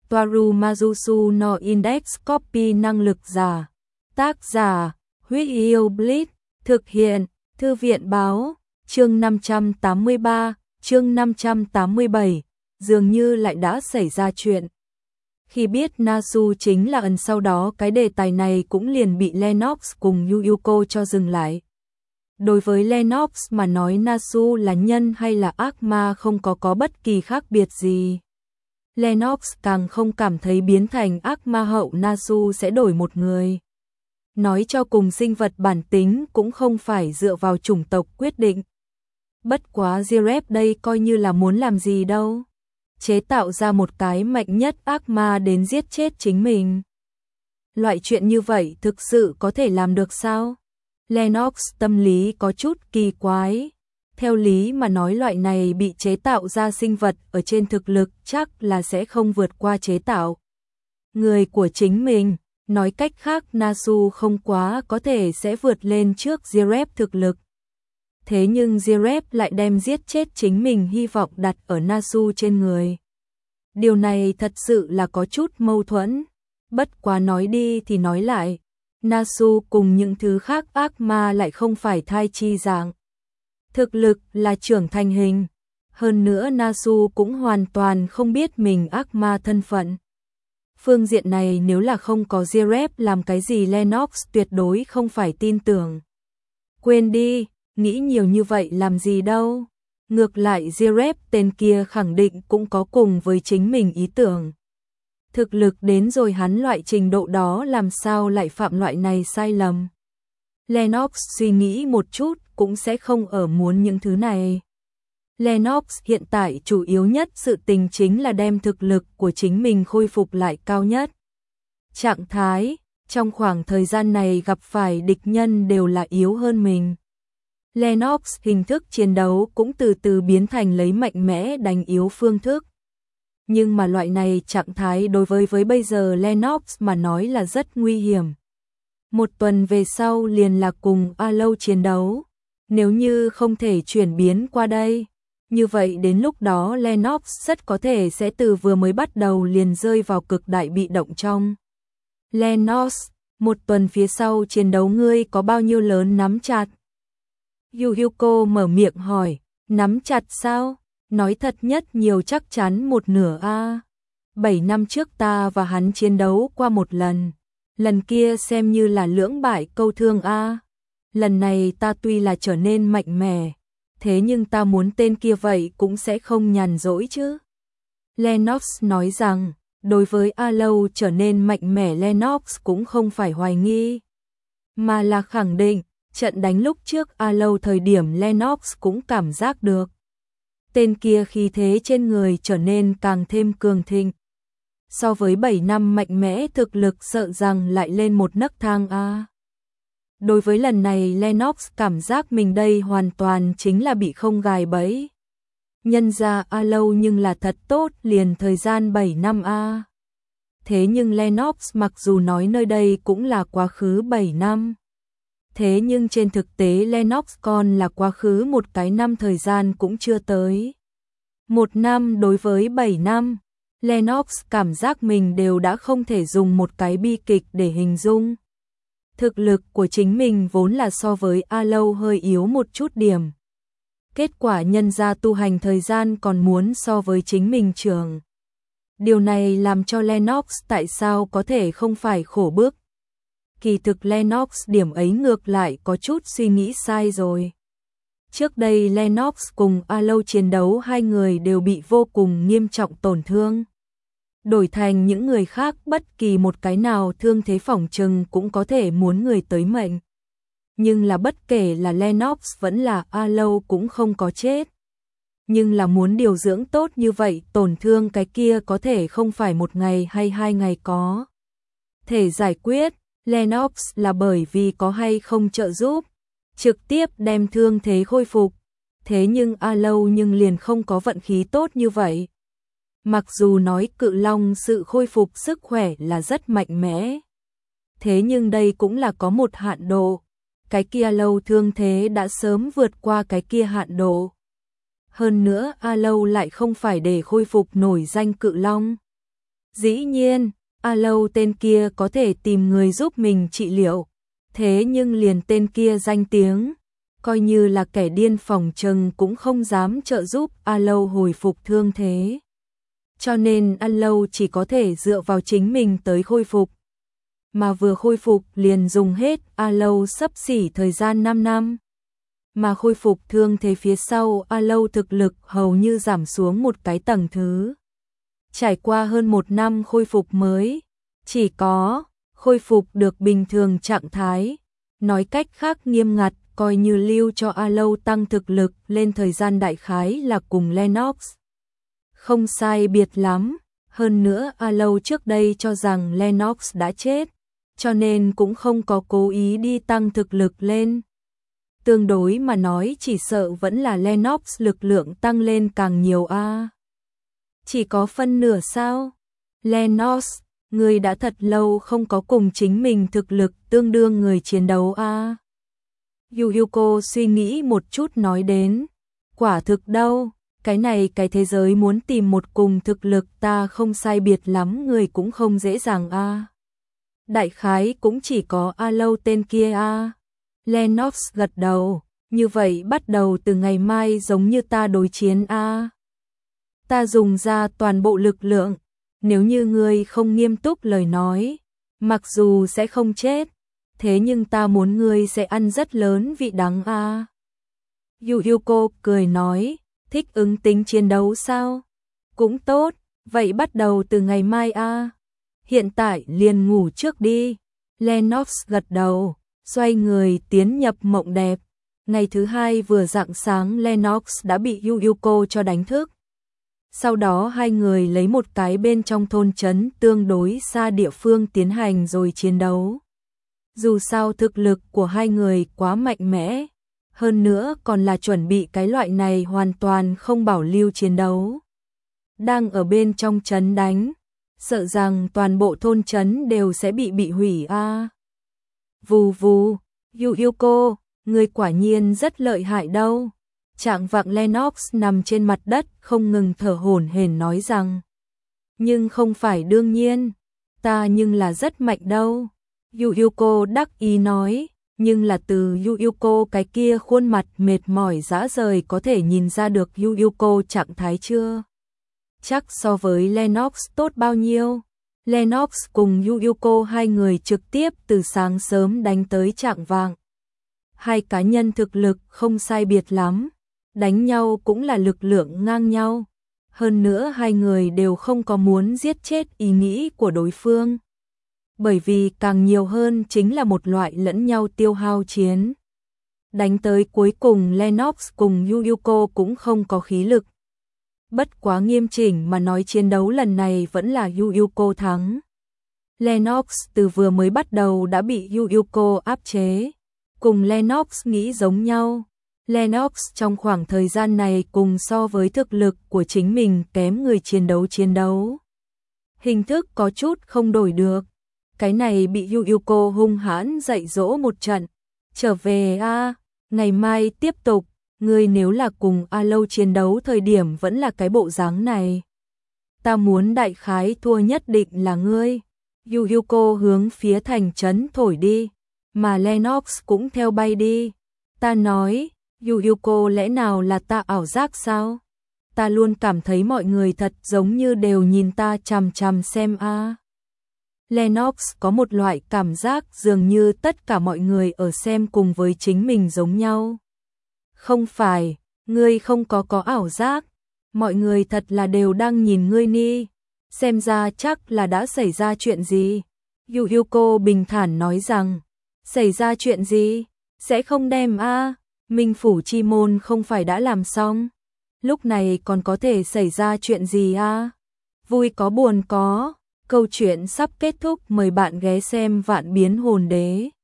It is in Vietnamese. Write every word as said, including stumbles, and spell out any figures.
Toaru Majusu no Index Copy năng lực giả. Tác giả, Huyết Yêu Bleach, thực hiện, Thư viện báo, chương năm trăm tám mươi ba, chương năm trăm tám mươi bảy, dường như lại đã xảy ra chuyện. Khi biết Nasu chính là ẩn, sau đó cái đề tài này cũng liền bị Lennox cùng Yuyuko cho dừng lại. Đối với Lennox mà nói Nasu là nhân hay là ác ma không có có bất kỳ khác biệt gì. Lennox càng không cảm thấy biến thành ác ma hậu Nasu sẽ đổi một người. Nói cho cùng sinh vật bản tính cũng không phải dựa vào chủng tộc quyết định. Bất quá Jirep đây coi như là muốn làm gì đâu. Chế tạo ra một cái mạnh nhất ác ma đến giết chết chính mình. Loại chuyện như vậy thực sự có thể làm được sao? Lennox tâm lý có chút kỳ quái. Theo lý mà nói loại này bị chế tạo ra sinh vật ở trên thực lực chắc là sẽ không vượt qua chế tạo người của chính mình. Nói cách khác Nasu không quá có thể sẽ vượt lên trước Jirep thực lực. Thế nhưng Jirep lại đem giết chết chính mình hy vọng đặt ở Nasu trên người. Điều này thật sự là có chút mâu thuẫn. Bất quá nói đi thì nói lại. Nasu cùng những thứ khác ác ma lại không phải thai chi dạng. Thực lực là trưởng thành hình. Hơn nữa Nasu cũng hoàn toàn không biết mình ác ma thân phận. Phương diện này nếu là không có Jirep làm cái gì Lennox tuyệt đối không phải tin tưởng. Quên đi, nghĩ nhiều như vậy làm gì đâu. Ngược lại Jirep tên kia khẳng định cũng có cùng với chính mình ý tưởng. Thực lực đến rồi hắn loại trình độ đó làm sao lại phạm loại này sai lầm. Lennox suy nghĩ một chút cũng sẽ không ở muốn những thứ này. Lennox hiện tại chủ yếu nhất sự tình chính là đem thực lực của chính mình khôi phục lại cao nhất. Trạng thái, trong khoảng thời gian này gặp phải địch nhân đều là yếu hơn mình. Lennox hình thức chiến đấu cũng từ từ biến thành lấy mạnh mẽ đánh yếu phương thức. Nhưng mà loại này trạng thái đối với với bây giờ Lennox mà nói là rất nguy hiểm. Một tuần về sau liền là cùng Alo chiến đấu. Nếu như không thể chuyển biến qua đây, như vậy đến lúc đó Lennox rất có thể sẽ từ vừa mới bắt đầu liền rơi vào cực đại bị động trong. Lennox, một tuần phía sau chiến đấu ngươi có bao nhiêu lớn nắm chặt? Yuyuko mở miệng hỏi, nắm chặt sao? Nói thật nhất nhiều chắc chắn một nửa a. Bảy năm trước ta và hắn chiến đấu qua một lần. Lần kia xem như là lưỡng bại câu thương a. Lần này ta tuy là trở nên mạnh mẽ, thế nhưng ta muốn tên kia vậy cũng sẽ không nhàn rỗi chứ. Lennox nói rằng, đối với Alo trở nên mạnh mẽ Lennox cũng không phải hoài nghi, mà là khẳng định, trận đánh lúc trước Alo thời điểm Lennox cũng cảm giác được. Tên kia khí thế trên người trở nên càng thêm cường thịnh. So với bảy năm mạnh mẽ thực lực sợ rằng lại lên một nấc thang a. Đối với lần này Lennox cảm giác mình đây hoàn toàn chính là bị không gài bẫy. Nhân ra Alo nhưng là thật tốt liền thời gian bảy năm a. Thế nhưng Lennox mặc dù nói nơi đây cũng là quá khứ bảy năm. Thế nhưng trên thực tế Lennox còn là quá khứ một cái năm thời gian cũng chưa tới. Một năm đối với bảy năm, Lennox cảm giác mình đều đã không thể dùng một cái bi kịch để hình dung. Thực lực của chính mình vốn là so với Alo hơi yếu một chút điểm. Kết quả nhân ra tu hành thời gian còn muốn so với chính mình trường. Điều này làm cho Lennox tại sao có thể không phải khổ bức. Kỳ thực Lennox điểm ấy ngược lại có chút suy nghĩ sai rồi. Trước đây Lennox cùng Alo chiến đấu hai người đều bị vô cùng nghiêm trọng tổn thương. Đổi thành những người khác bất kỳ một cái nào thương thế phỏng chừng cũng có thể muốn người tới mệnh. Nhưng là bất kể là Lennox vẫn là Alo cũng không có chết. Nhưng là muốn điều dưỡng tốt như vậy tổn thương cái kia có thể không phải một ngày hay hai ngày có thể giải quyết. Lennox là bởi vì có hay không trợ giúp, trực tiếp đem thương thế khôi phục. Thế nhưng Alo nhưng liền không có vận khí tốt như vậy. Mặc dù nói cự long sự khôi phục sức khỏe là rất mạnh mẽ. Thế nhưng đây cũng là có một hạn độ. Cái kia Alo thương thế đã sớm vượt qua cái kia hạn độ. Hơn nữa Alo lại không phải để khôi phục nổi danh cự long. Dĩ nhiên, A Lâu tên kia có thể tìm người giúp mình trị liệu, thế nhưng liền tên kia danh tiếng, coi như là kẻ điên phỏng chừng cũng không dám trợ giúp A Lâu hồi phục thương thế. Cho nên A Lâu chỉ có thể dựa vào chính mình tới khôi phục. Mà vừa khôi phục liền dùng hết A Lâu xấp xỉ thời gian năm năm. Mà khôi phục thương thế phía sau A Lâu thực lực hầu như giảm xuống một cái tầng thứ. Trải qua hơn một năm khôi phục mới, chỉ có khôi phục được bình thường trạng thái. Nói cách khác nghiêm ngặt, coi như lưu cho A Lâu tăng thực lực lên thời gian đại khái là cùng Lennox. Không sai biệt lắm, hơn nữa A Lâu trước đây cho rằng Lennox đã chết, cho nên cũng không có cố ý đi tăng thực lực lên. Tương đối mà nói chỉ sợ vẫn là Lennox lực lượng tăng lên càng nhiều a. Chỉ có phân nửa sao? Lennox, người đã thật lâu không có cùng chính mình thực lực tương đương người chiến đấu a. Yu Yuko suy nghĩ một chút nói đến, quả thực đâu, cái này cái thế giới muốn tìm một cùng thực lực ta không sai biệt lắm người cũng không dễ dàng a. Đại khái cũng chỉ có A Lâu tên kia a. Lennox gật đầu, như vậy bắt đầu từ ngày mai giống như ta đối chiến a. Ta dùng ra toàn bộ lực lượng, nếu như ngươi không nghiêm túc lời nói, mặc dù sẽ không chết, thế nhưng ta muốn ngươi sẽ ăn rất lớn vị đắng a. Yu Yuko cười nói, thích ứng tính chiến đấu sao? Cũng tốt, vậy bắt đầu từ ngày mai a. Hiện tại liền ngủ trước đi. Lennox gật đầu, xoay người tiến nhập mộng đẹp. Ngày thứ hai vừa rạng sáng Lennox đã bị Yu Yuko cho đánh thức. Sau đó hai người lấy một cái bên trong thôn trấn tương đối xa địa phương tiến hành rồi chiến đấu. Dù sao thực lực của hai người quá mạnh mẽ, hơn nữa còn là chuẩn bị cái loại này hoàn toàn không bảo lưu chiến đấu. Đang ở bên trong trấn đánh, sợ rằng toàn bộ thôn trấn đều sẽ bị bị hủy a. À. Vù vù, Yu Yuko, người quả nhiên rất lợi hại đâu. Trạng vạng Lennox nằm trên mặt đất không ngừng thở hổn hển nói rằng, nhưng không phải đương nhiên, ta nhưng là rất mạnh đâu. Yu Yuko đắc ý nói, nhưng là từ Yu Yuko cái kia khuôn mặt mệt mỏi rã rời có thể nhìn ra được Yu Yuko trạng thái chưa? Chắc so với Lennox tốt bao nhiêu. Lennox cùng Yu Yuko hai người trực tiếp từ sáng sớm đánh tới trạng vạng. Hai cá nhân thực lực không sai biệt lắm, đánh nhau cũng là lực lượng ngang nhau. Hơn nữa hai người đều không có muốn giết chết ý nghĩ của đối phương. Bởi vì càng nhiều hơn chính là một loại lẫn nhau tiêu hao chiến. Đánh tới cuối cùng Lennox cùng Yu Yuko cũng không có khí lực. Bất quá nghiêm chỉnh mà nói chiến đấu lần này vẫn là Yu Yuko thắng. Lennox từ vừa mới bắt đầu đã bị Yu Yuko áp chế. Cùng Lennox nghĩ giống nhau. Lennox trong khoảng thời gian này cùng so với thực lực của chính mình kém người chiến đấu chiến đấu. Hình thức có chút không đổi được. Cái này bị Yu Yuko hung hãn dạy dỗ một trận. Trở về a, ngày mai tiếp tục. Ngươi nếu là cùng A Lâu chiến đấu thời điểm vẫn là cái bộ dáng này, ta muốn đại khái thua nhất định là ngươi. Yu Yuko hướng phía thành trấn thổi đi, mà Lennox cũng theo bay đi. Ta nói, Yu Yuko lẽ nào là ta ảo giác sao? Ta luôn cảm thấy mọi người thật giống như đều nhìn ta chằm chằm xem a. À. Lennox có một loại cảm giác dường như tất cả mọi người ở xem cùng với chính mình giống nhau. Không phải, ngươi không có có ảo giác, mọi người thật là đều đang nhìn ngươi ni, xem ra chắc là đã xảy ra chuyện gì. Yu Yuko bình thản nói rằng, xảy ra chuyện gì, sẽ không đem a, à. Minh phủ chi môn không phải đã làm xong, lúc này còn có thể xảy ra chuyện gì a? À? Vui có buồn có, câu chuyện sắp kết thúc, mời bạn ghé xem Vạn Biến Hồn Đế.